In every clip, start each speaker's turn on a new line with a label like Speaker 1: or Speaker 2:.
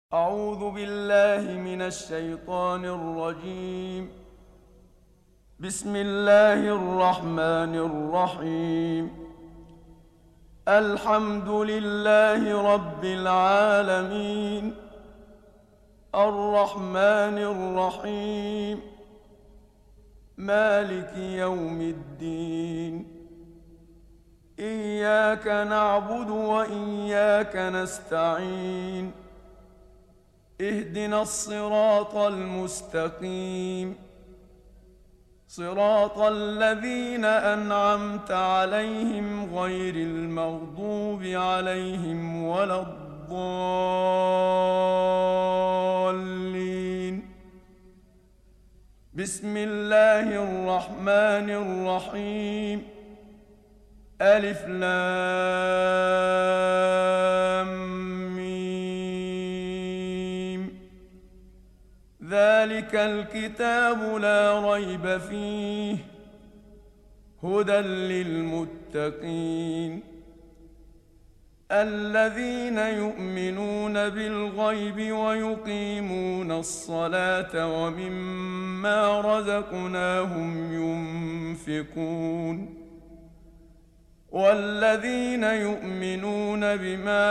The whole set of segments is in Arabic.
Speaker 1: أعوذ بالله من الشيطان الرجيم. بسم الله الرحمن الرحيم. الحمد لله رب العالمين، الرحمن الرحيم، مالك يوم الدين. إياك نعبد وإياك نستعين. اهدنا الصراط المستقيم، صراط الذين أنعمت عليهم غير المغضوب عليهم ولا الضالين. بسم الله الرحمن الرحيم. ألف لام ذلك الكتاب لا ريب فيه هدى للمتقين الذين يؤمنون بالغيب ويقيمون الصلاة ومما رزقناهم ينفقون والذين يؤمنون بما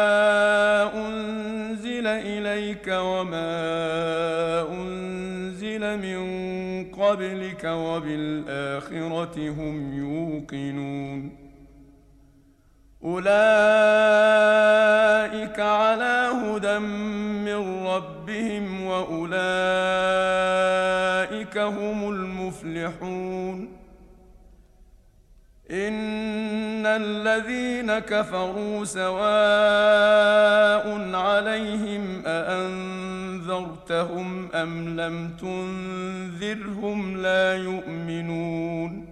Speaker 1: أنزل إليك وما أنزل من قبلك وبالآخرة هم يوقنون. أولئك على هدى من ربهم وأولئك هم المفلحون. إن الذين كفروا سواء عليهم أأنذرتهم أم لم تنذرهم لا يؤمنون.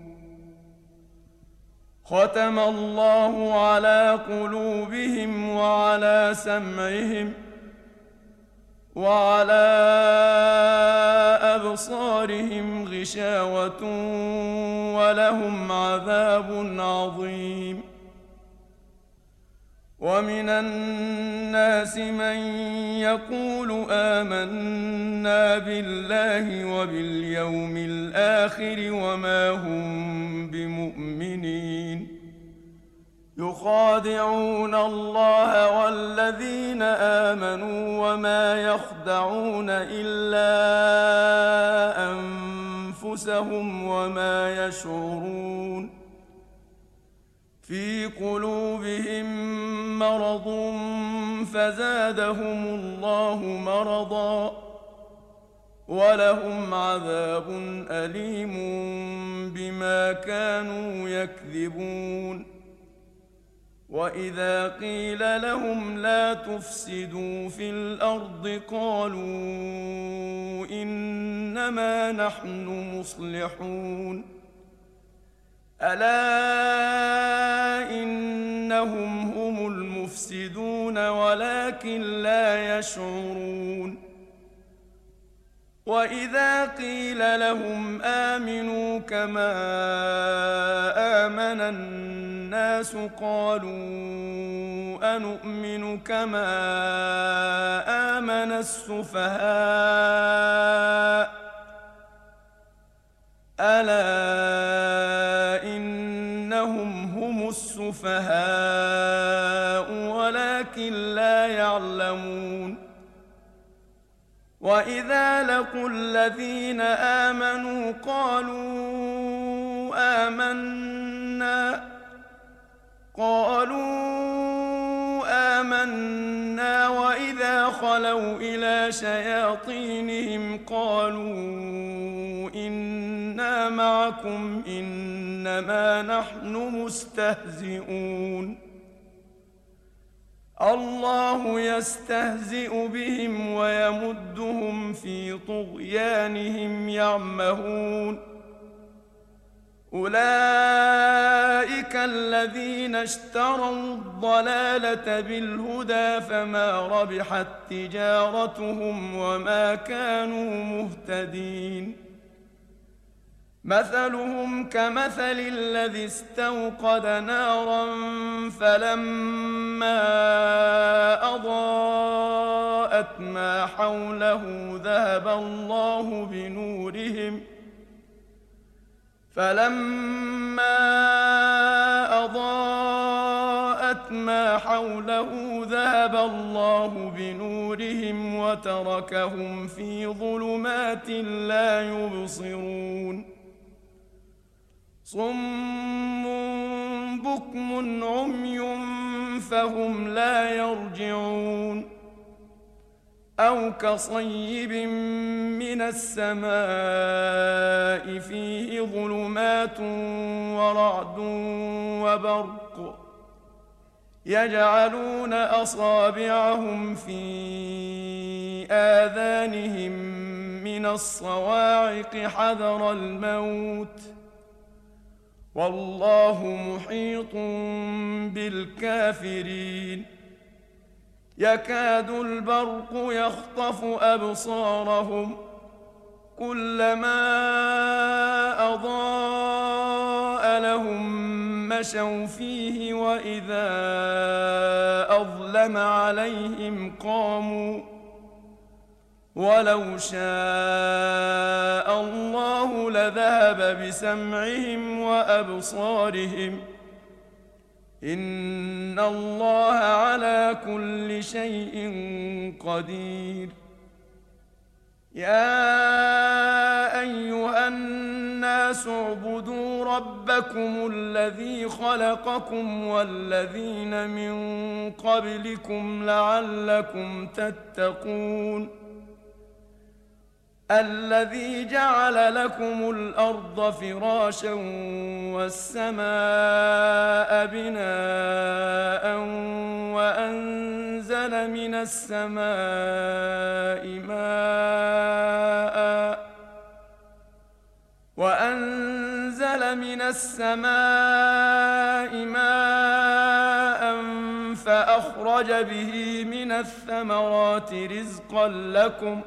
Speaker 1: ختم الله على قلوبهم وعلى سمعهم وعلى أبصارهم غشاوة ولهم عذاب عظيم. ومن الناس من يقول آمنا بالله وباليوم الآخر وما هم بمؤمنين. يخادعون الله والذين آمنوا وما يخدعون إلا أنفسهم وما يشعرون. في قلوبهم مرض فزادهم الله مرضا ولهم عذاب أليم بما كانوا يكذبون. وإذا قيل لهم لا تفسدوا في الأرض قالوا إنما نحن مصلحون. ألا إنهم هم المفسدون ولكن لا يشعرون. وإذا قيل لهم آمنوا كما آمن الناس قالوا أنؤمن كما آمن السفهاء ألا إنهم هم السفهاء ولكن لا يعلمون. وإذا لقوا الذين آمنوا قالوا آمنا وإذا خلوا إلى شياطينهم قالوا إنا معكم إنما نحن مستهزئون. الله يستهزئ بهم ويمدهم في طغيانهم يعمهون. أولئك الذين اشتروا الضلالة بالهدى فما ربحت تجارتهم وما كانوا مهتدين. مثلهم كمثل الذي استوقد نارا فلما أضاءت أضاءت ما حوله ذهب الله بنورهم فلما أضاءت ما حوله ذهب الله بنورهم وتركهم في ظلمات لا يبصرون صم بكم عمي فهم لا يرجعون أو كصيب من السماء فيه ظلمات ورعد وبرق يجعلون أصابعهم في آذانهم من الصواعق حذر الموت والله محيط بالكافرين يكاد البرق يخطف أبصارهم كلما أضاء لهم مشوا فيه وإذا أظلم عليهم قاموا ولو شاء الله لذهب بسمعهم وأبصارهم إن الله على كل شيء قدير يا أيها الناس اعبدوا ربكم الذي خلقكم والذين من قبلكم لعلكم تتقون الذي جعل لكم الأرض فراشا والسماء بناء وأنزل من السماء ماء فأخرج به من الثمرات رزقا لكم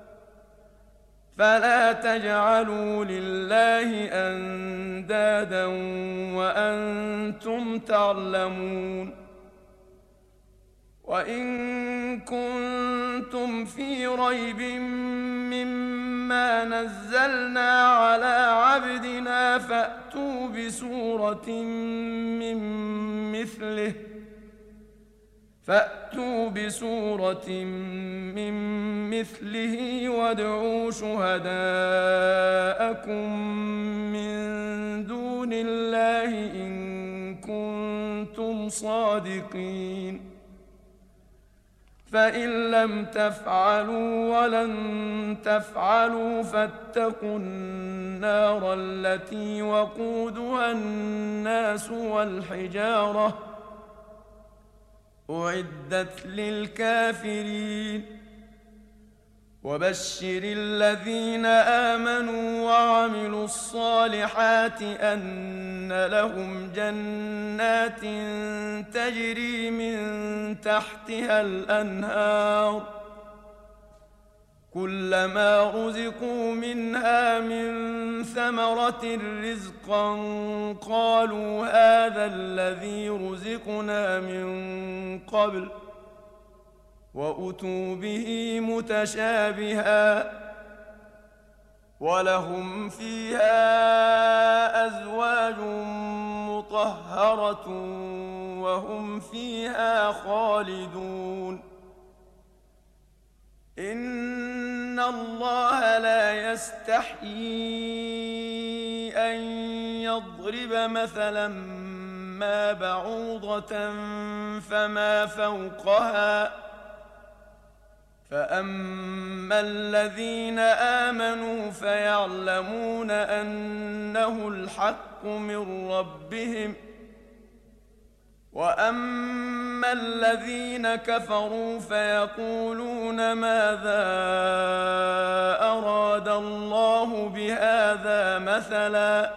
Speaker 1: فلا تجعلوا لله أندادا وأنتم تعلمون وإن كنتم في ريب مما نزلنا على عبدنا فأتوا بسورة من مثله وادعوا شهداءكم من دون الله إن كنتم صادقين فإن لم تفعلوا ولن تفعلوا فاتقوا النار التي وقودها الناس والحجارة أعدت للكافرين وبشر الذين آمنوا وعملوا الصالحات أن لهم جنات تجري من تحتها الأنهار كلما رزقوا منها من ثمرة رزقا قالوا هذا الذي رزقنا من قبل وأتوا به متشابها ولهم فيها أزواج مطهرة وهم فيها خالدون إن الله لا يستحيي أن يضرب مثلا ما بعوضة فما فوقها فأما الذين آمنوا فيعلمون أنه الحق من ربهم وأما الذين كفروا فيقولون ماذا أراد الله بهذا مثلا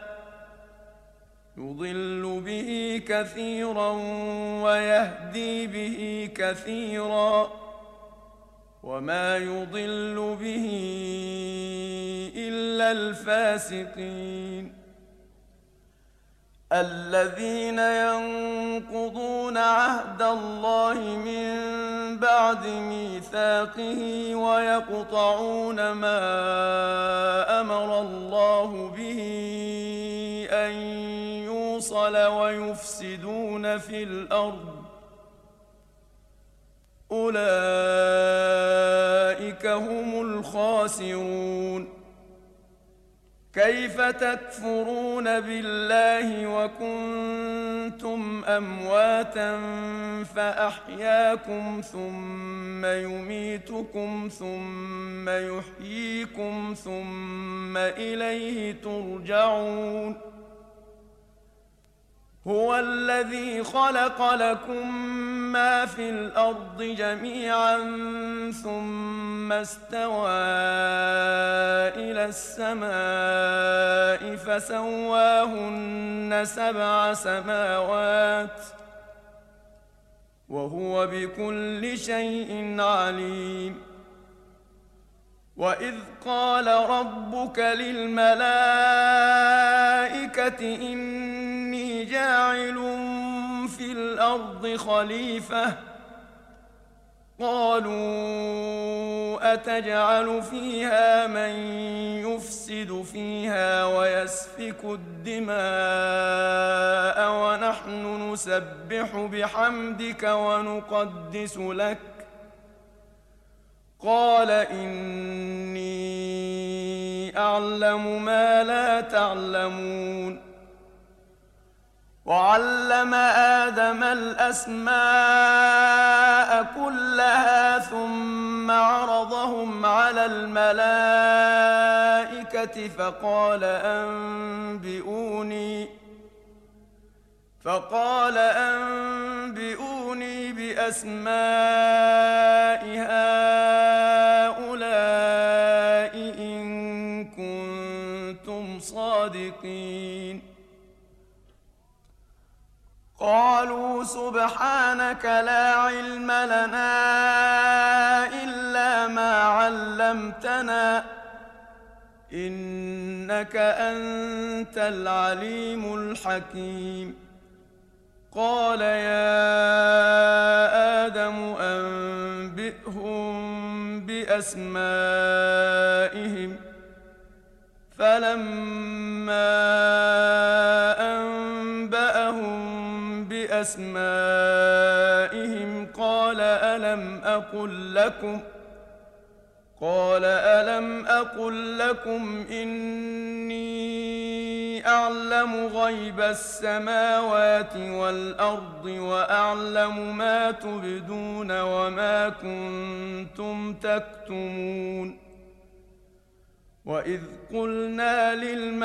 Speaker 1: يضل به كثيرا ويهدي به كثيرا وما يضل به إلا الفاسقين الذين ينقضون عهد الله من بعد ميثاقه ويقطعون ما أمر الله به أن يوصل ويفسدون في الأرض أولئك هم الخاسرون. كيف تكفرون بالله وكنتم أمواتا فأحياكم ثم يميتكم ثم يحييكم ثم إليه ترجعون. هو الذي خلق لكم ما في الأرض جميعا ثم استوى إلى السماء فسواهن 7 سماوات وهو بكل شيء عليم. وإذ قال ربك للملائكة إني جاعل في الأرض خليفة قالوا أتجعل فيها من يفسد فيها ويسفك الدماء ونحن نسبح بحمدك ونقدس لك قال إني أعلم ما لا تعلمون. وعلم آدم الأسماء كلها ثم عرضهم على الملائكة فقال أنبئوني بأسماء هؤلاء إن كنتم صادقين. قالوا سبحانك لا علم لنا إلا ما علمتنا إنك أنت العليم الحكيم. قال يا آدم أنبئهم بأسمائهم فلما أنبأهم بأسمائهم قال ألم أقل لكم إني أعلم غيب السماوات والأرض وأعلم ما تبدون وما كنتم تكتمون. وإذ قلنا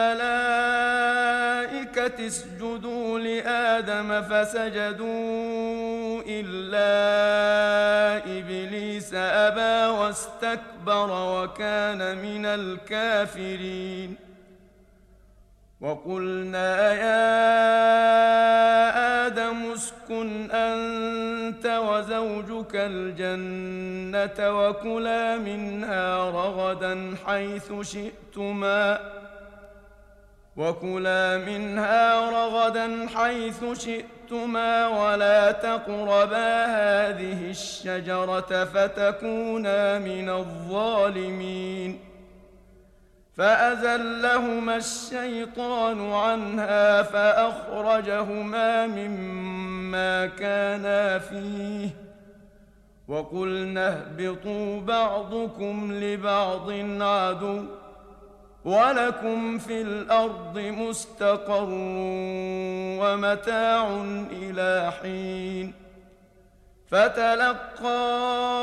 Speaker 1: للملائكة اسجدوا لآدم فسجدوا إلا إبليس أبى واستكبر وكان من الكافرين. وقلنا يا آدم اسكن أنت وزوجك الجنة وكلا منها رغدا حيث شئتما ولا تقربا هذه الشجرة فتكونا من الظالمين. فأزلهما الشيطان عنها فأخرجهما مما كانا فيه وقلنا اهبطوا بعضكم لبعض عدو ولكم في الأرض مستقر ومتاع إلى حين. فتلقى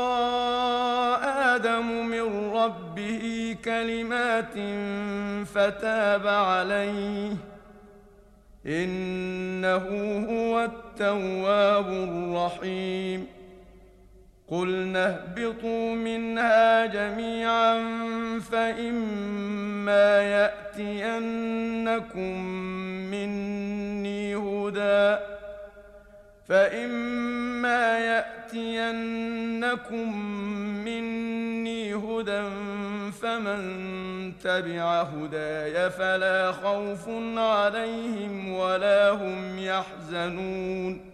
Speaker 1: آدم من ربه كلمات فتاب عليه إنه هو التواب الرحيم. قلنا اهبطوا منها جميعا فإما يأتينكم مني هدى فمن تبع هداي فلا خوف عليهم ولا هم يحزنون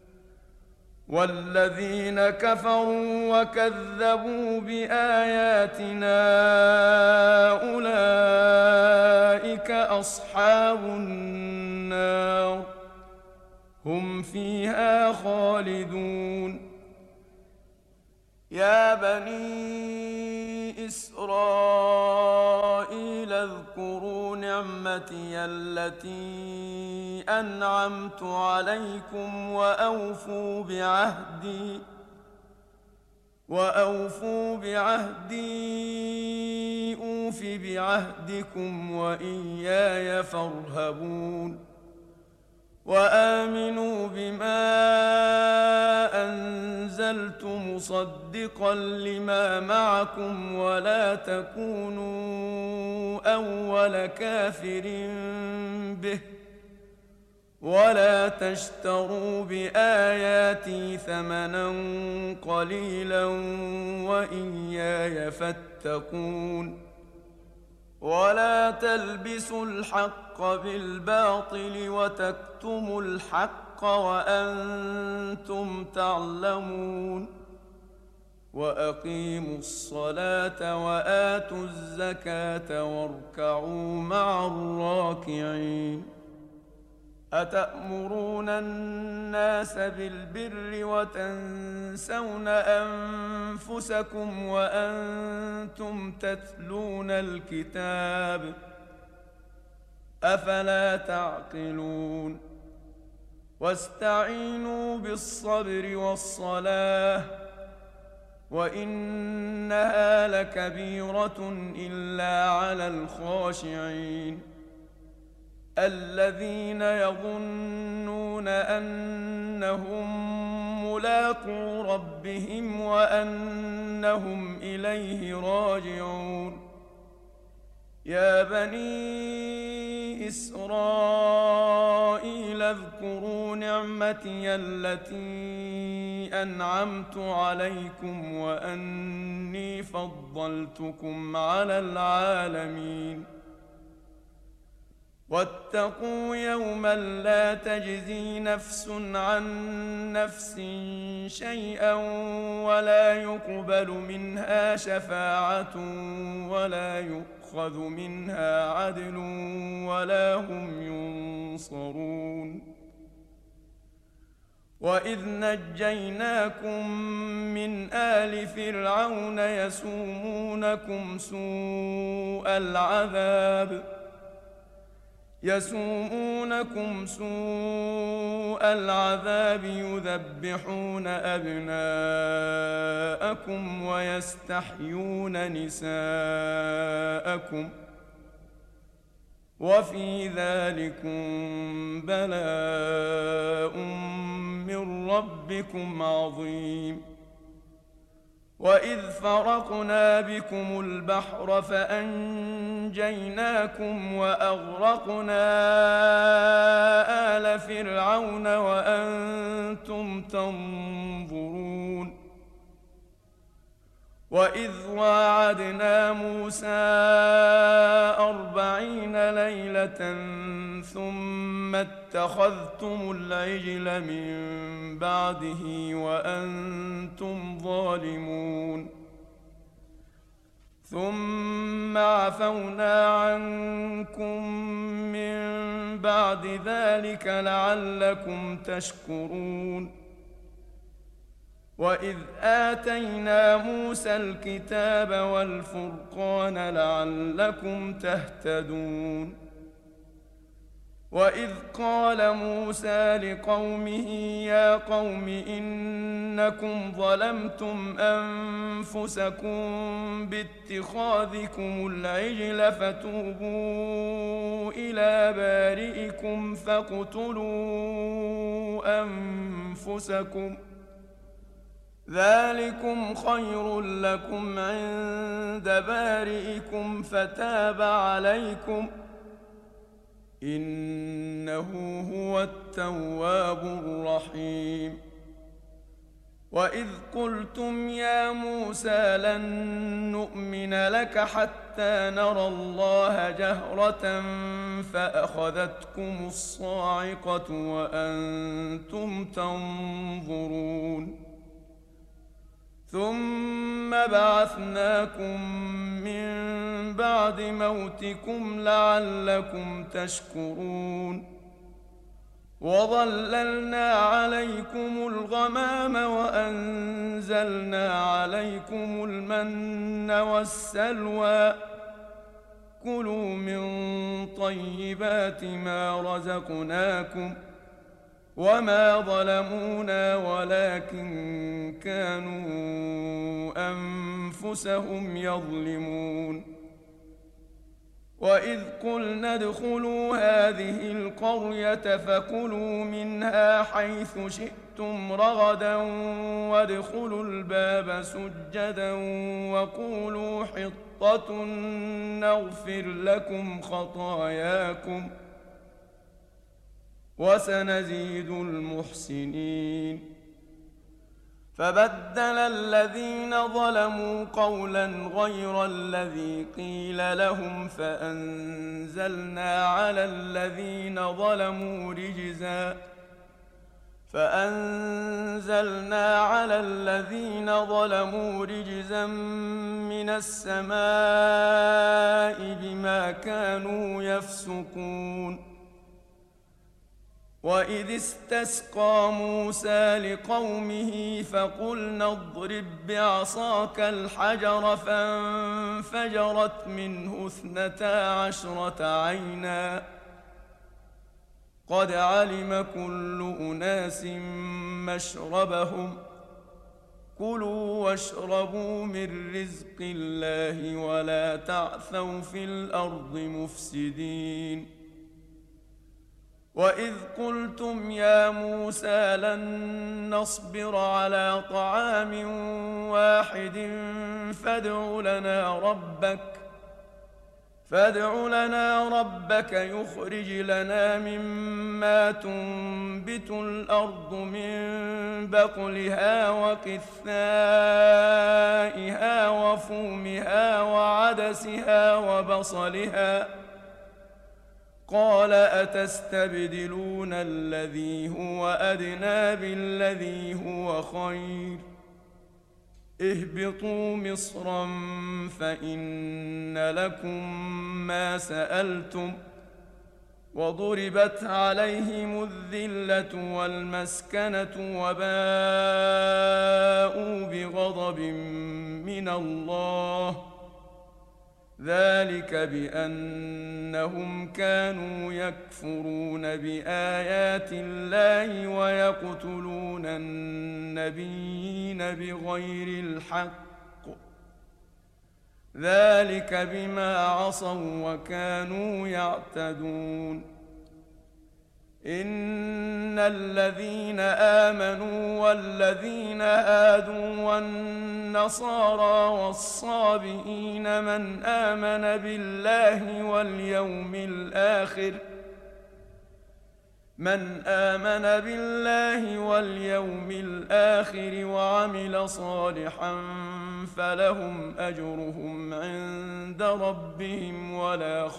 Speaker 1: والذين كفروا وكذبوا بآياتنا أولئك أصحاب النار هم فيها خالدون يا بني إسرائيل اذكروا نعمتي التي أنعمت عليكم وأوفوا بعهدي أوف بعهدكم وإياي فارهبون وآمنوا بما أنزلت مصدقا لما معكم ولا تكونوا أول كافر به ولا تشتروا بآياتي ثمنا قليلا وإياي فاتقون ولا تلبسوا الحق بالباطل وتكتموا الحق وأنتم تعلمون وأقيموا الصلاة وآتوا الزكاة واركعوا مع الراكعين أتأمرون الناس بالبر وتنسون أنفسكم وأنتم تتلون الكتاب أفلا تعقلون واستعينوا بالصبر والصلاة وإنها لكبيرة إلا على الخاشعين الذين يظنون أنهم ملاقو ربهم وأنهم إليه راجعون يا بني إسرائيل اذكروا نعمتي التي أنعمت عليكم وأني فضلتكم على العالمين واتقوا يوما لا تجزي نفس عن نفس شيئا ولا يقبل منها شفاعة ولا يؤخذ منها عدل ولا هم ينصرون وإذ نجيناكم من آل فرعون يسومونكم سوء العذاب يذبحون أبناءكم ويستحيون نساءكم وفي ذلكم بلاء من ربكم عظيم وإذ فرقنا بكم البحر فأنجيناكم وأغرقنا آل فرعون وأنتم تنظرون وإذ واعدنا موسى 40 ليلة ثم اتخذتم العجل من بعده وأنتم ظالمون ثم عفونا عنكم من بعد ذلك لعلكم تشكرون وإذ آتينا موسى الكتاب والفرقان لعلكم تهتدون وإذ قال موسى لقومه يا قوم إنكم ظلمتم أنفسكم باتخاذكم العجل فتوبوا إلى بارئكم فاقتلوا أنفسكم ذلكم خير لكم عند بارئكم فتاب عليكم إنه هو التواب الرحيم وإذ قلتم يا موسى لن نؤمن لك حتى نرى الله جهرة فأخذتكم الصاعقة وأنتم تنظرون ثم بعثناكم من بعد موتكم لعلكم تشكرون وظللنا عليكم الغمام وأنزلنا عليكم المن والسلوى كلوا من طيبات ما رزقناكم وما ظلمونا ولكن كانوا أنفسهم يظلمون وإذ قلنا ادخلوا هذه القرية فكلوا منها حيث شئتم رغدا وادخلوا الباب سجدا وقولوا حطة نغفر لكم خطاياكم وسنزيد المحسنين فبدل الذين ظلموا قولا غير الذي قيل لهم فأنزلنا على الذين ظلموا رجزا من السماء بما كانوا يفسقون وإذ استسقى موسى لقومه فقلنا اضرب بعصاك الحجر فانفجرت منه 12 عينا قد علم كل أناس مشربهم كلوا واشربوا من رزق الله ولا تعثوا في الأرض مفسدين وإذ قلتم يا موسى لن نصبر على طعام واحد فادع لنا ربك يخرج لنا مما تنبت الأرض من بقلها وقثائها وفومها وعدسها وبصلها قال أتستبدلون الذي هو أدنى بالذي هو خير اهبطوا مصرا فإن لكم ما سألتم وضربت عليهم الذلة والمسكنة وباءوا بغضب من الله ذلك بأنهم كانوا يكفرون بآيات الله ويقتلون النبيين بغير الحق ذلك بما عصوا وكانوا يعتدون إن الذين آمنوا والذين هادوا والنصارى والصابئين من آمن بالله واليوم الآخر وعمل صالحا فلهم أجرهم عند ربهم ولا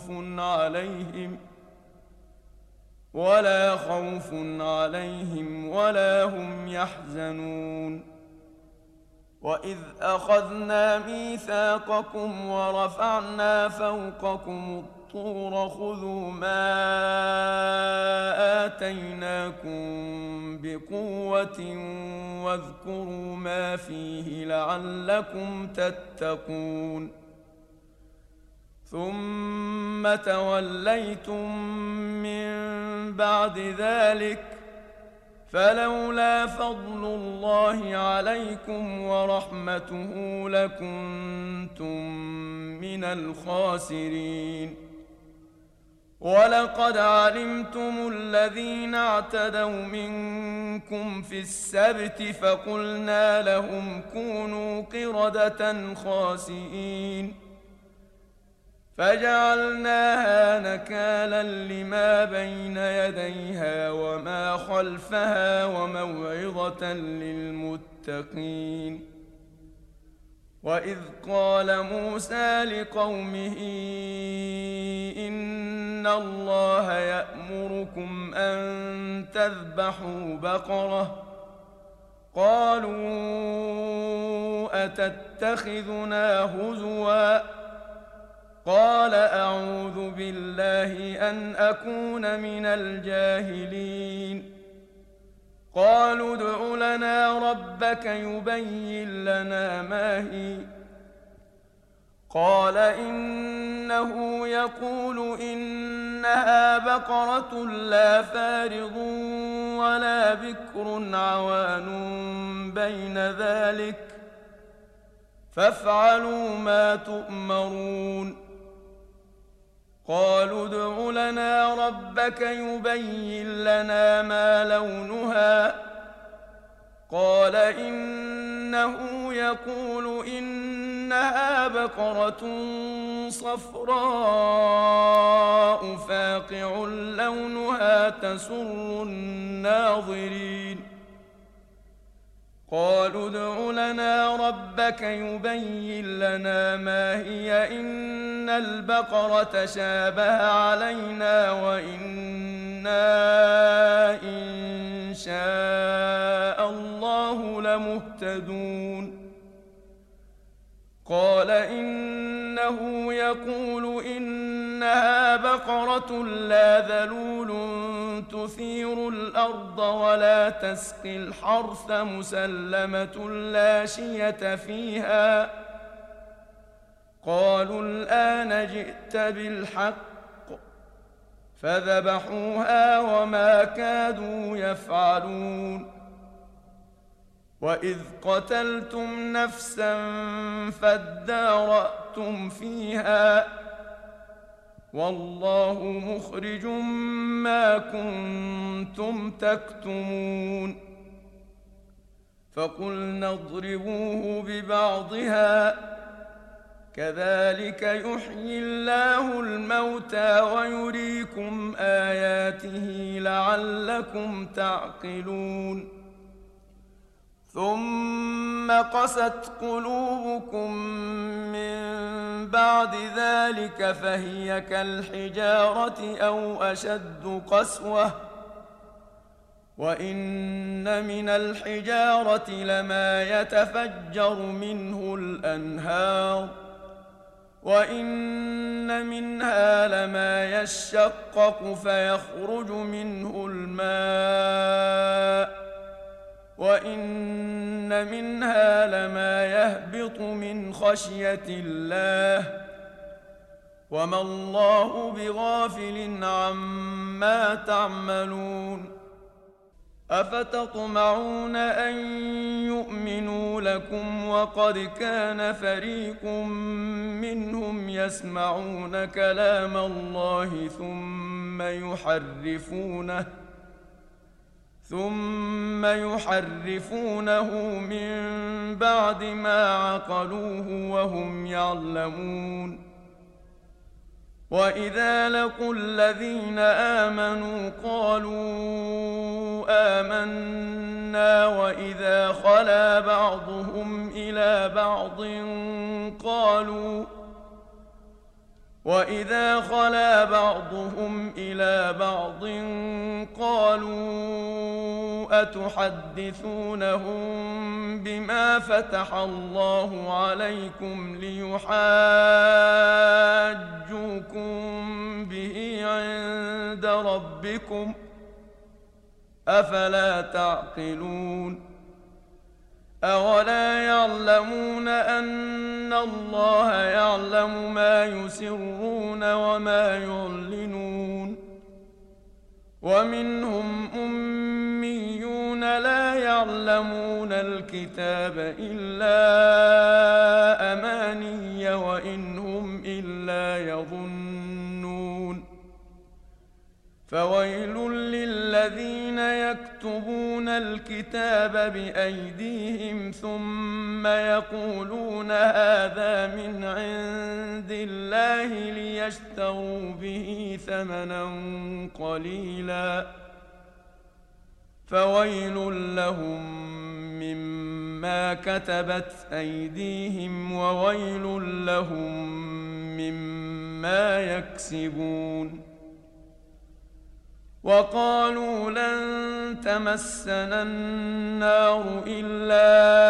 Speaker 1: خوف عليهم ولا هم يحزنون وإذ أخذنا ميثاقكم ورفعنا فوقكم الطور خذوا ما آتيناكم بقوة واذكروا ما فيه لعلكم تتقون ثم توليتم من بعد ذلك فلولا فضل الله عليكم ورحمته لكنتم من الخاسرين ولقد علمتم الذين اعتدوا منكم في السبت فقلنا لهم كونوا قردة خاسئين فجعلناها نكالا لما بين يديها وما خلفها وموعظة للمتقين. وإذ قال موسى لقومه إن الله يأمركم أن تذبحوا بقرة قالوا أتتخذنا هزوا قال أعوذ بالله أن أكون من الجاهلين. قالوا ادع لنا ربك يبين لنا ما هي قال إنه يقول إنها بقرة لا فارض ولا بكر عوان بين ذلك فافعلوا ما تؤمرون. قالوا ادع لنا ربك يبين لنا ما لونها قال إنه يقول إنها بقرة صفراء فاقع لونها تسر الناظرين. قالوا ادع لنا ربك يبين لنا ما هي إن البقرة شابه علينا وإنا إن شاء الله لمهتدون. قال إنه يقول إنها بقرة لا ذلول تثير الأرض ولا تسقي الحرث مسلمة لا شية فيها. قالوا الآن جئت بالحق فذبحوها وما كادوا يفعلون. وإذ قتلتم نفسا فادارأتم فيها والله مخرج ما كنتم تكتمون. فقلنا اضربوه ببعضها كذلك يحيي الله الموتى ويريكم آياته لعلكم تعقلون. ثم قست قلوبكم من بعد ذلك فهي كالحجارة أو أشد قسوة وإن من الحجارة لما يتفجر منه الأنهار وإن منها لما يشقق فيخرج منه الماء وإن منها لما يهبط من خشية الله وما الله بغافل عما تعملون. أفتطمعون أن يؤمنوا لكم وقد كان فريق منهم يسمعون كلام الله ثم يحرفونه من بعد ما عقلوه وهم يعلمون. وإذا لقوا الذين آمنوا قالوا آمنا وإذا خلا بعضهم إلى بعض قالوا أتحدثونهم بما فتح الله عليكم ليحاجوكم به عند ربكم أفلا تعقلون. أولا يعلمون أن الله يعلم ما يسرون وما يعلنون. ومنهم أميون لا يعلمون الكتاب إلا أماني وإن هم إلا يظنون. فويل للذين يكتبون الكتاب بأيديهم ثم يقولون هذا من عند الله ليشتروا به ثمنا قليلا فويل لهم مما كتبت أيديهم وويل لهم مما يكسبون. وقالوا لن تمسنا النار إلا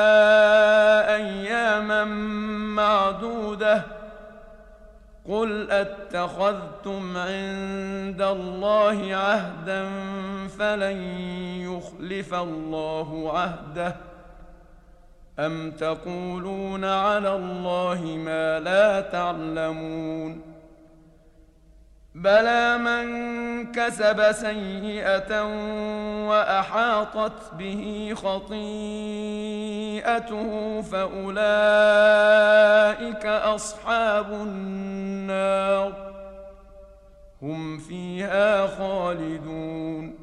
Speaker 1: أياما معدودة قل أتخذتم عند الله عهدا فلن يخلف الله عهده أم تقولون على الله ما لا تعلمون. بلى من كسب سيئة وأحاطت به خطيئته فأولئك أصحاب النار هم فيها خالدون.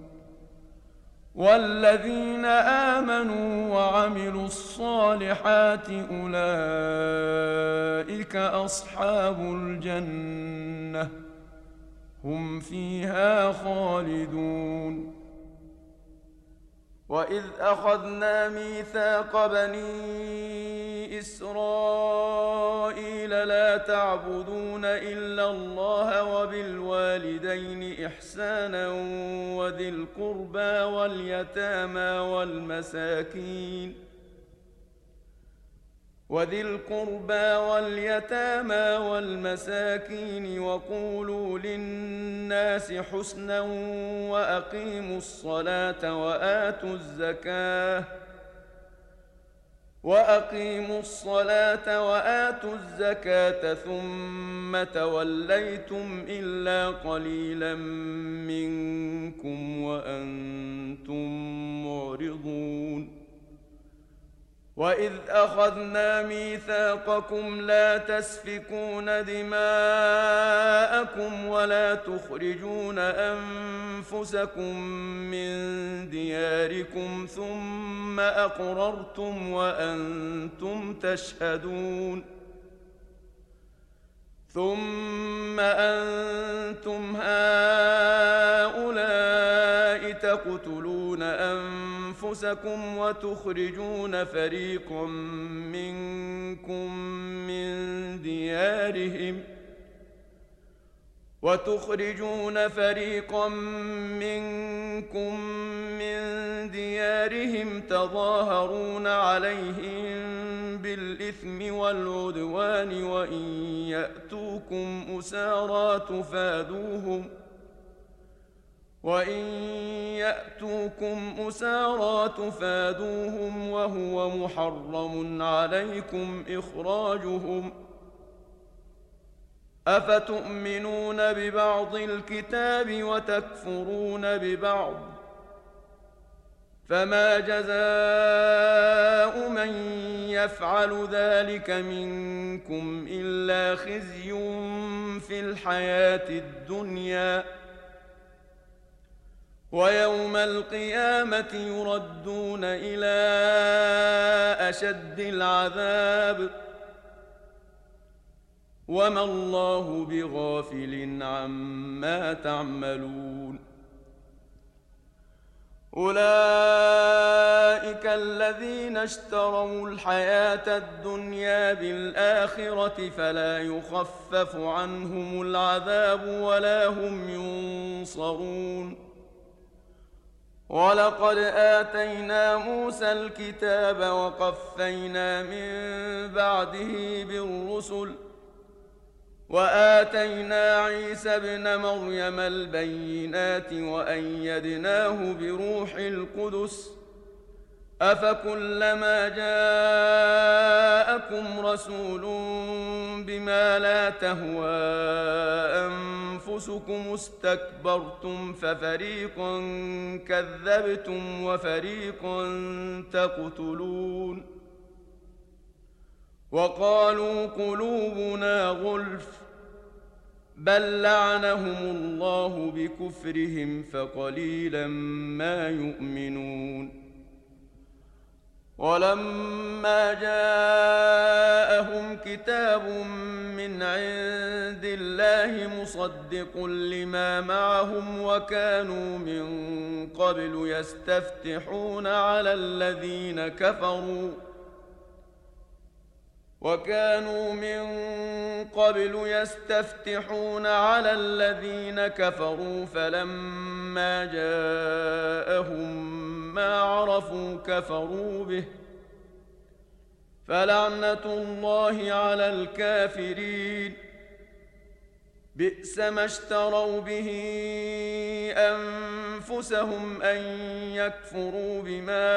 Speaker 1: والذين آمنوا وعملوا الصالحات أولئك أصحاب الجنة هم فيها خالدون. وإذ أخذنا ميثاق بني إسرائيل لا تعبدون إلا الله وبالوالدين إحسانا وذي القربى واليتامى والمساكين وقولوا للناس حسنا وأقيموا الصلاة وآتوا الزكاة ثم توليتم إلا قليلا منكم وأنتم معرضون. وإذ أخذنا ميثاقكم لا تسفكون دماءكم ولا تخرجون أنفسكم من دياركم ثم أقررتم وأنتم تشهدون. ثم أنتم هؤلاء تقتلون أنفسكم وتخرجون فريقا منكم من ديارهم تظاهرون عليهم بالإثم والعدوان وإن يأتوكم أسارى تفادوهم وهو محرم عليكم إخراجهم أفتؤمنون ببعض الكتاب وتكفرون ببعض فما جزاء من يفعل ذلك منكم إلا خزي في الحياة الدنيا ويوم القيامة يردون إلى أشد العذاب وما الله بغافل عما تعملون. أولئك الذين اشتروا الحياة الدنيا بالآخرة فلا يخفف عنهم العذاب ولا هم ينصرون. ولقد آتينا موسى الكتاب وقفينا من بعده بالرسل وآتينا عيسى ابن مريم البينات وأيدناه بروح القدس أفكلما جاءكم رسول بما لا تهوى أنفسكم استكبرتم ففريقا كذبتم وفريقا تقتلون. وقالوا قلوبنا غلف بل لعنهم الله بكفرهم فقليلا ما يؤمنون. ولما جاءهم كتاب من عند الله مصدق لما معهم وكانوا من قبل يستفتحون على الذين كفروا فلما جاءهم ما عرفوا كفروا به فلعنة الله على الكافرين بئس ما اشتروا به أنفسهم أن يكفروا بما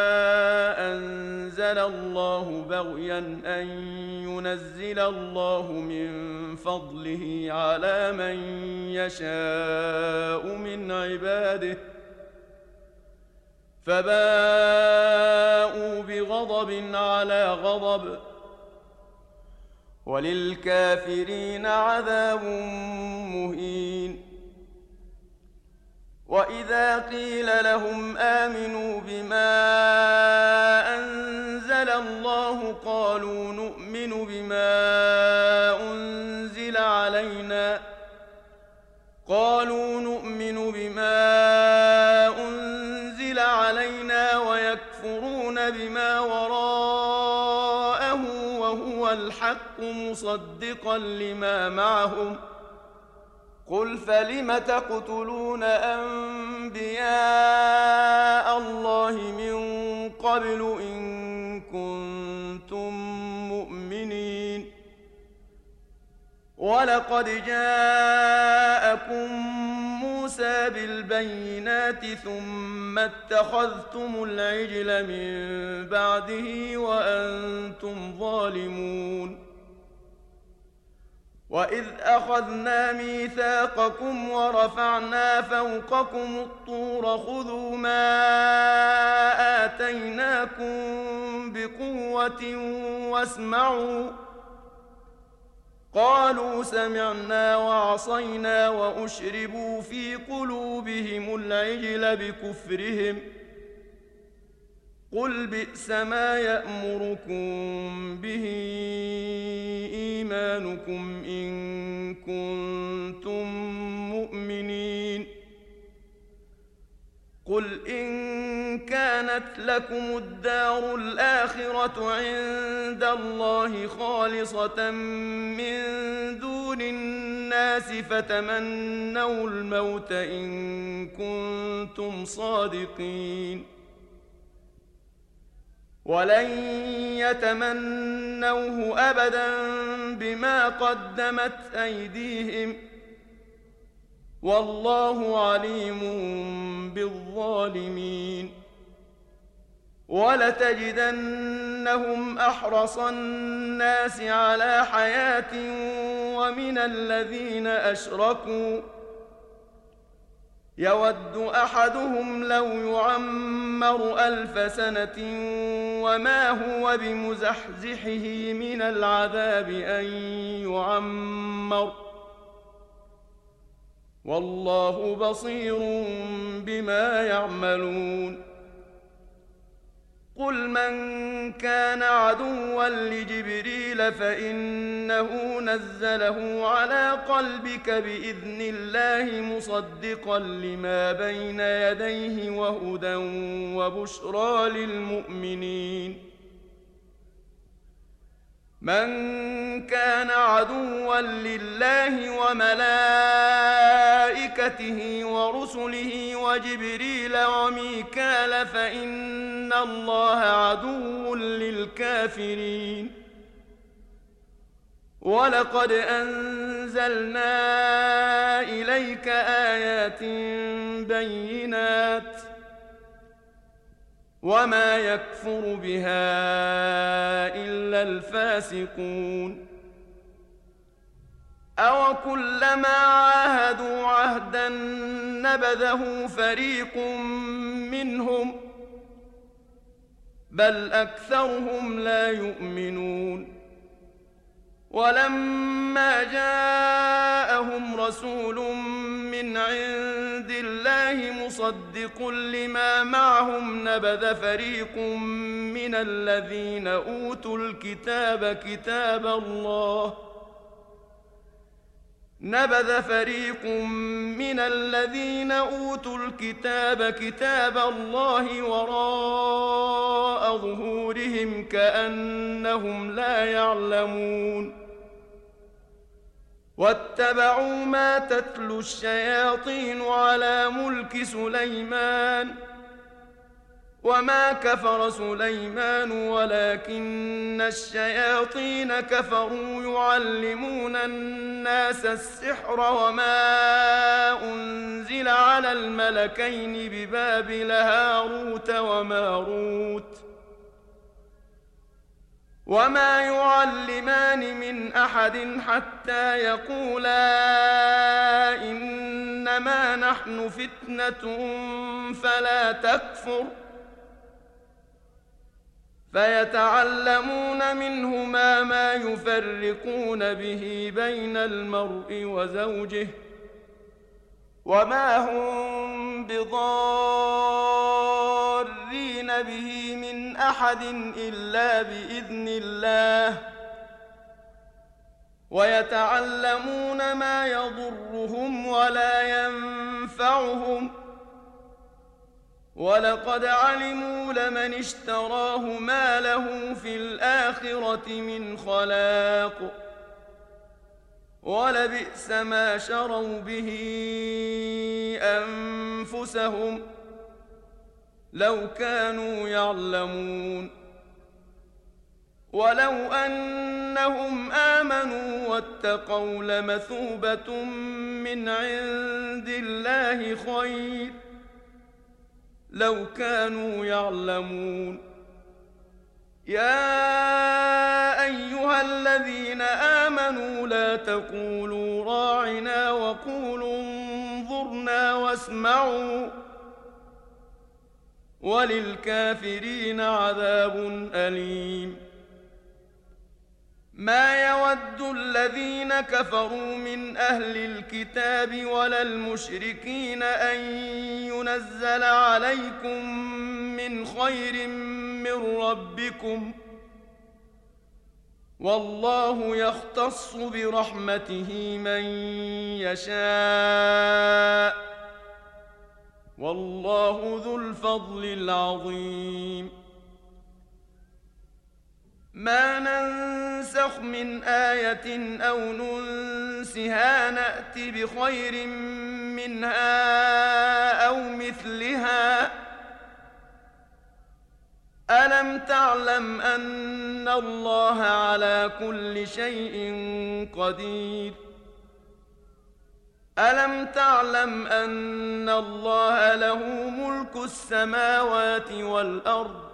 Speaker 1: أنزل الله بغيا أن ينزل الله من فضله على من يشاء من عباده فباءوا بغضب على غضب وللكافرين عذاب مهين. وإذا قيل لهم آمنوا بما أنزل الله قالوا نؤمن بما أنزل علينا ويكفرون بما وراءه وهو الحق مصدقا لما معهم قل فلم تقتلون أنبياء الله من قبل إن كنتم مؤمنين ولقد جاءكم موسى بالبينات ثم اتخذتم العجل من بعده وأنتم ظالمون وإذ أخذنا ميثاقكم ورفعنا فوقكم الطور خذوا ما آتيناكم بقوة واسمعوا قالوا سمعنا وعصينا وأشربوا في قلوبهم العجل بكفرهم قل بئس ما يأمركم به إيمانكم إن كنتم مؤمنين قل إن كانت لكم الدار الآخرة عند الله خالصة من دون الناس فتمنوا الموت إن كنتم صادقين ولن يتمنوه أبدا بما قدمت أيديهم والله عليم بالظالمين ولتجدنهم أحرص الناس على حياة ومن الذين أشركوا يود أحدهم لو يعمر 1000 سنة وما هو بمزحزحه من العذاب أن يعمر والله بصير بما يعملون قل من كان عدوا لجبريل فإنه نزله على قلبك بإذن الله مصدقا لما بين يديه وهدى وبشرى للمؤمنين من كان عدوا لله وملائكته ورسله وجبريل وميكال فإن الله عدو للكافرين ولقد أنزلنا إليك آيات بينات وما يكفر بها إلا الفاسقون أوكلما عاهدوا عهدا نبذه فريق منهم بل أكثرهم لا يؤمنون ولما جاءهم رسول من عند الله مصدق لما معهم نبذ فريق من الذين أوتوا الكتاب كتاب الله وراء ظهورهم كأنهم لا يعلمون واتبعوا ما تتلو الشياطين على ملك سليمان وما كفر سليمان ولكن الشياطين كفروا يعلمون الناس السحر وما أنزل على الملكين ببابل هاروت وماروت وما يعلمان من أحد حتى يقولا إنما نحن فتنة فلا تكفر فيتعلمون منهما ما يفرقون به بين المرء وزوجه وما هم بضارين به من أحد إلا بإذن الله ويتعلمون ما يضرهم ولا ينفعهم ولقد علموا لمن اشتراه ما له في الآخرة من خلاق ولبئس ما شروا به أنفسهم لو كانوا يعلمون ولو أنهم آمنوا واتقوا لمثوبة من عند الله خير لو كانوا يعلمون يا أيها الذين آمنوا لا تقولوا راعنا وقولوا انظرنا واسمعوا وللكافرين عذاب أليم ما يود الذين كفروا من أهل الكتاب ولا المشركين أن ينزل عليكم من خير من ربكم والله يختص برحمته من يشاء والله ذو الفضل العظيم ما ننسخ من آية أو ننسها نأت بخير منها أو مثلها ألم تعلم أن الله على كل شيء قدير ألم تعلم أن الله له ملك السماوات والأرض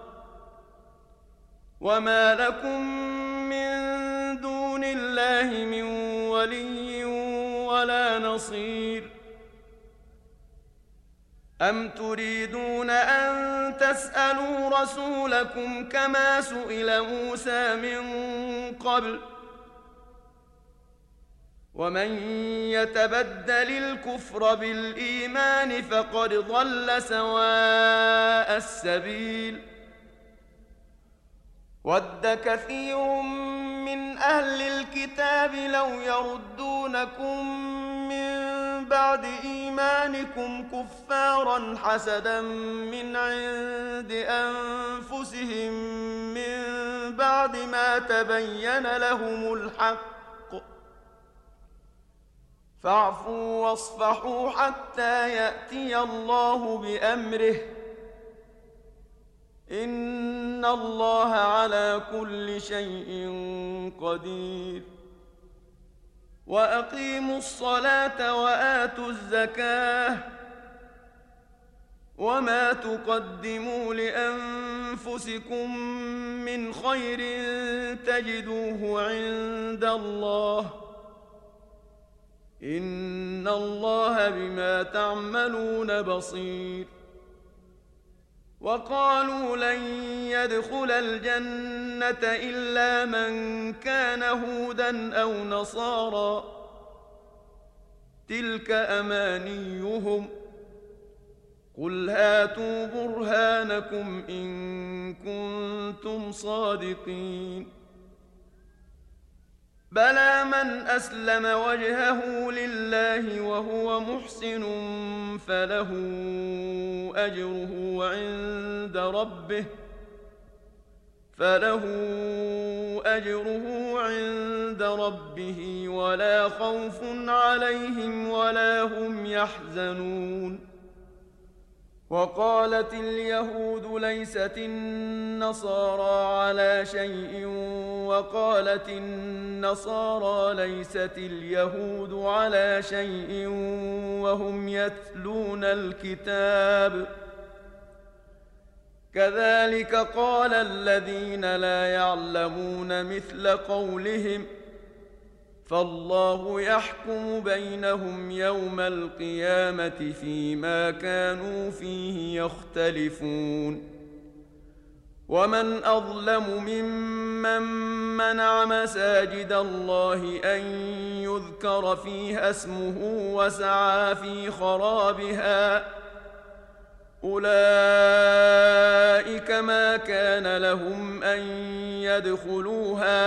Speaker 1: وما لكم من دون الله من ولي ولا نصير أم تريدون أن تسألوا رسولكم كما سئل موسى من قبل ومن يتبدل الكفر بالإيمان فقد ضل سواء السبيل ود كثير من أهل الكتاب لو يردونكم من بعد إيمانكم كفارا حسدا من عند أنفسهم من بعد ما تبين لهم الحق فاعفوا واصفحوا حتى يأتي الله بأمره إن الله على كل شيء قدير وأقيموا الصلاة وآتوا الزكاة وما تقدموا لأنفسكم من خير تجدوه عند الله إن الله بما تعملون بصير وقالوا لن يدخل الجنة إلا من كان هودا أو نصارى تلك أمانيهم قل هاتوا برهانكم إن كنتم صادقين بلى من أسلم وجهه لله وهو محسن فله أجره عند ربه ولا خوف عليهم ولا هم يحزنون وقالت اليهود ليست النصارى على شيء وقالت النصارى ليست اليهود على شيء وهم يتلون الكتاب كذلك قال الذين لا يعلمون مثل قولهم فالله يحكم بينهم يوم القيامة فيما كانوا فيه يختلفون ومن أظلم ممن منع مساجد الله أن يذكر فيها اسمه وسعى في خرابها أولئك ما كان لهم أن يدخلوها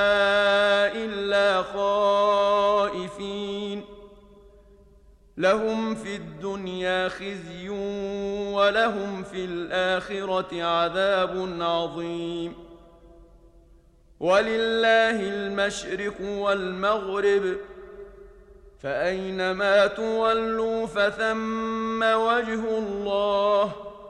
Speaker 1: إلا خائفين لهم في الدنيا خزي ولهم في الآخرة عذاب عظيم ولله المشرق والمغرب فأينما تولوا فثم وجه الله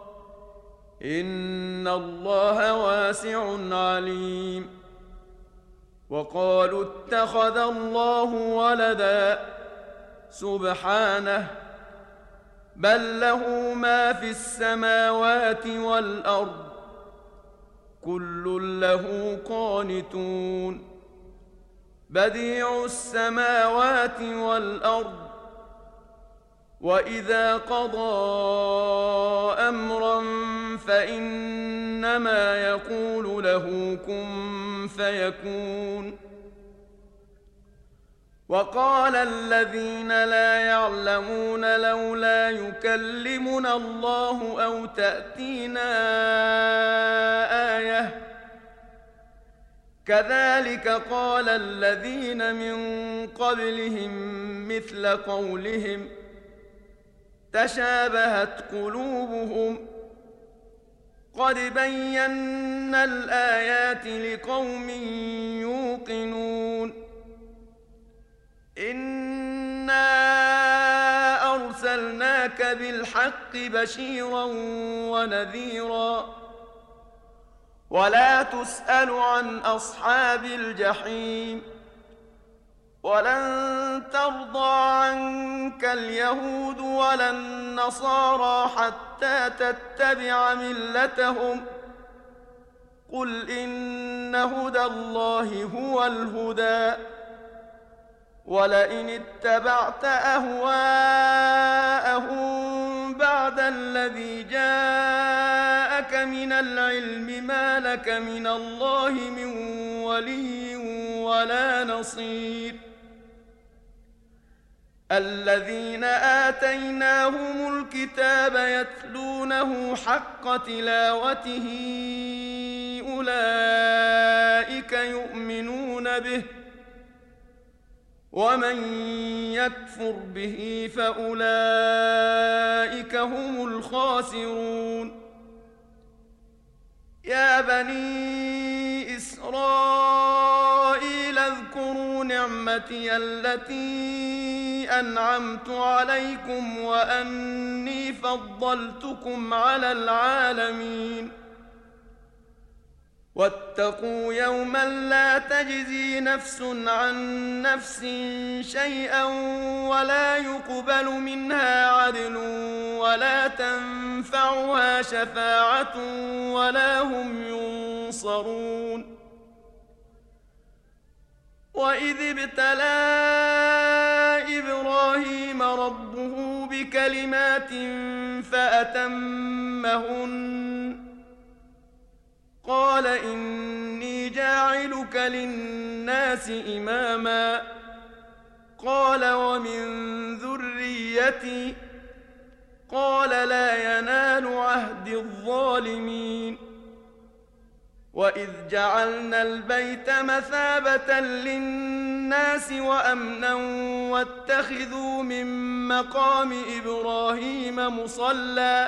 Speaker 1: إن الله واسع عليم وقالوا اتخذ الله ولدا سبحانه بل له ما في السماوات والأرض كل له قانتون بديع السماوات والأرض وإذا قضى أمرا فإنما يقول له كن فيكون وقال الذين لا يعلمون لولا يكلمنا الله أو تأتينا آية كذلك قال الذين من قبلهم مثل قولهم تشابهت قلوبهم قد بينا الآيات لقوم يوقنون إنا أرسلناك بالحق بشيرا ونذيرا ولا تسأل عن أصحاب الجحيم ولن ترضى عنك اليهود ولا النصارى حتى تتبع ملتهم قل إن هدى الله هو الهدى ولئن اتبعت أهواءهم بعد الذي جاءك من العلم ما لك من الله من ولي ولا نصير الذين آتيناهم الكتاب يتلونه حق تلاوته أولئك يؤمنون به ومن يكفر به فأولئك هم الخاسرون يا بني إسرائيل اذكروا نعمتي التي أنعمت عليكم وأني فضلتكم على العالمين واتقوا يوما لا تجزي نفس عن نفس شيئا ولا يقبل منها عدل ولا تنفعها شفاعة ولا هم ينصرون وإذ ابتلى إبراهيم ربه بكلمات فأتمهن قال إني جاعلك للناس إماما قال ومن ذريتي قال لا ينال عهد الظالمين وإذ جعلنا البيت مثابة للناس وأمنا واتخذوا من مقام إبراهيم مصلى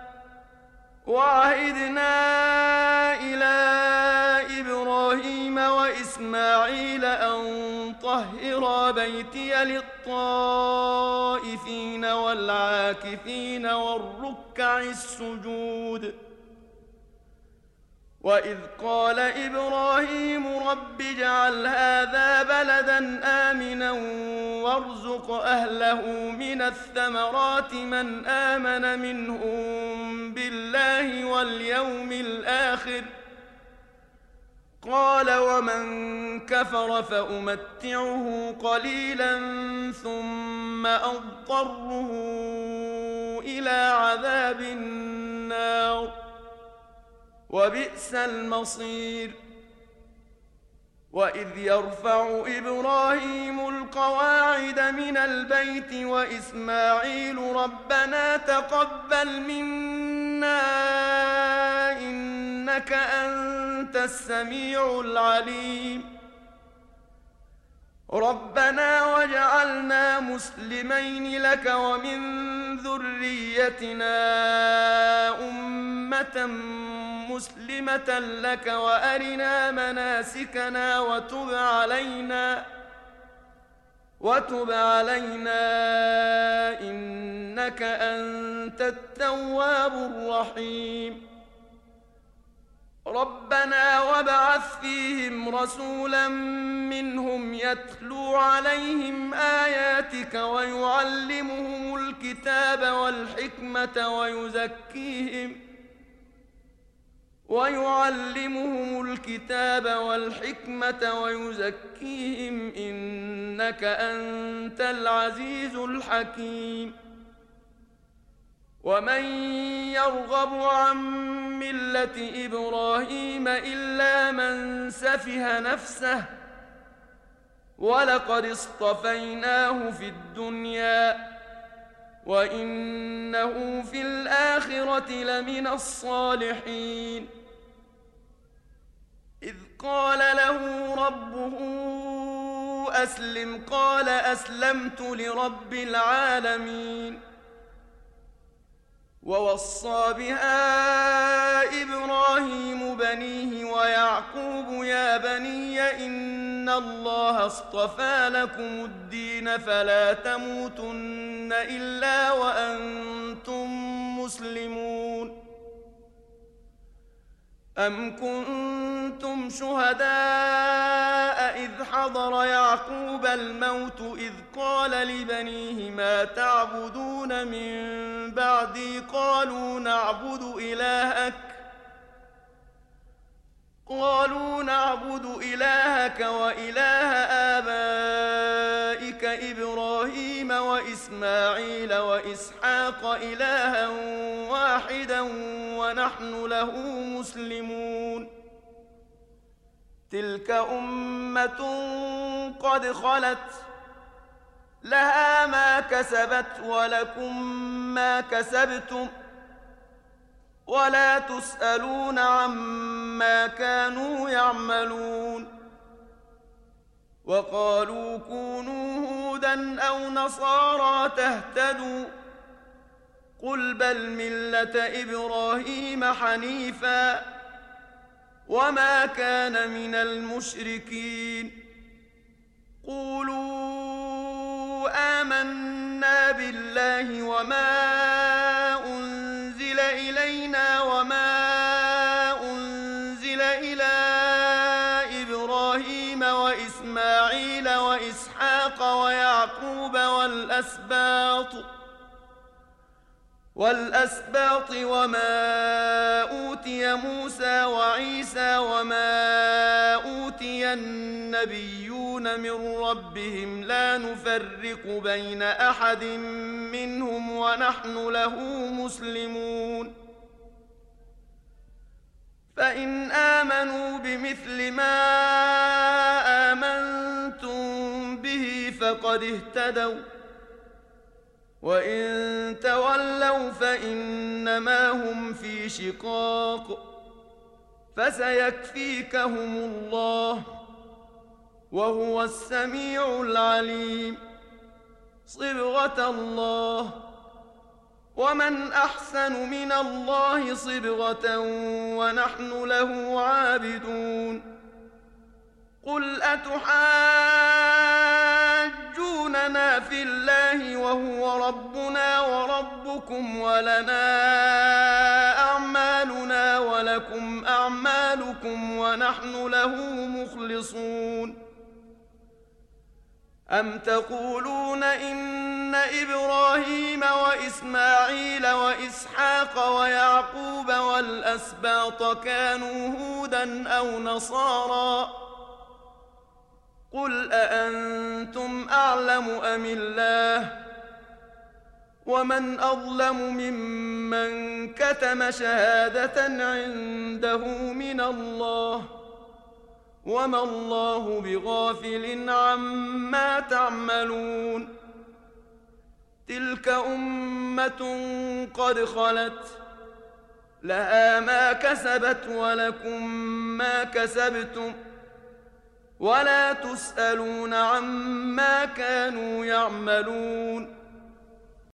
Speaker 1: وعهدنا إلى إبراهيم وإسماعيل أن طهرا بيتي للطائفين والعاكفين والركع السجود وإذ قال إبراهيم رب اجعل هذا بلدا آمنا وارزق أهله من الثمرات من آمن منهم بالله واليوم الآخر قال ومن كفر فأمتعه قليلا ثم أضطره إلى عذاب النار وبئس المصير وإذ يرفع إبراهيم القواعد من البيت وإسماعيل ربنا تقبل منا إنك أنت السميع العليم ربنا واجعلنا مسلمين لك ومن ذريتنا أمة مسلمة لك وأرنا مناسكنا وتب علينا إنك أنت التواب الرحيم ربنا وابعث فيهم رسولا منهم يتلو عليهم آياتك ويعلمهم الكتاب والحكمة ويزكيهم إنك أنت العزيز الحكيم ومن يرغب عن ملة إبراهيم إلا من سفه نفسه ولقد اصطفيناه في الدنيا وإنه في الآخرة لمن الصالحين إذ قال له ربه أسلم قال أسلمت لرب العالمين ووصى بها إبراهيم بنيه ويعقوب يا بني إن الله اصطفى لكم الدين فلا تموتن إلا وأنتم مسلمون أم كنتم شهداء إذ حضر يعقوب الموت إذ قال لبنيه ما تعبدون من بعدي قالوا نعبد إلهك وإله آبائك إبراهيم وإسماعيل وإسحاق إلها واحدا ونحن له مسلمون تلك أمة قد خلت لها ما كسبت ولكم ما كسبتم ولا تسألون عما كانوا يعملون وقالوا كونوا هودا أو نصارى تهتدوا قل بل ملة إبراهيم حنيفا وما كان من المشركين قولوا آمنا بالله وما أنزل إلينا وما أنزل إلى إبراهيم وإسماعيل وإسحاق ويعقوب والأسباط وما أوتي موسى وعيسى وما أوتي النبيون من ربهم لا نفرق بين أحد منهم ونحن له مسلمون فإن آمنوا بمثل ما آمنتم به فقد اهتدوا وإن تولوا فإنما هم في شقاق فسيكفيكهم الله وهو السميع العليم صبغة الله ومن أحسن من الله صبغة ونحن له عابدون قل أتحاجوننا في الله وهو ربنا وربكم ولنا أعمالنا ولكم أعمالكم ونحن له مخلصون أم تقولون إن إبراهيم وإسماعيل وإسحاق ويعقوب والأسباط كانوا هودا أو نصارى قل أأنتم أعلم أم الله ومن أظلم ممن كتم شهادة عنده من الله وما الله بغافل عما تعملون تلك أمة قد خلت لها ما كسبت ولكم ما كسبتم ولا تسألون عما كانوا يعملون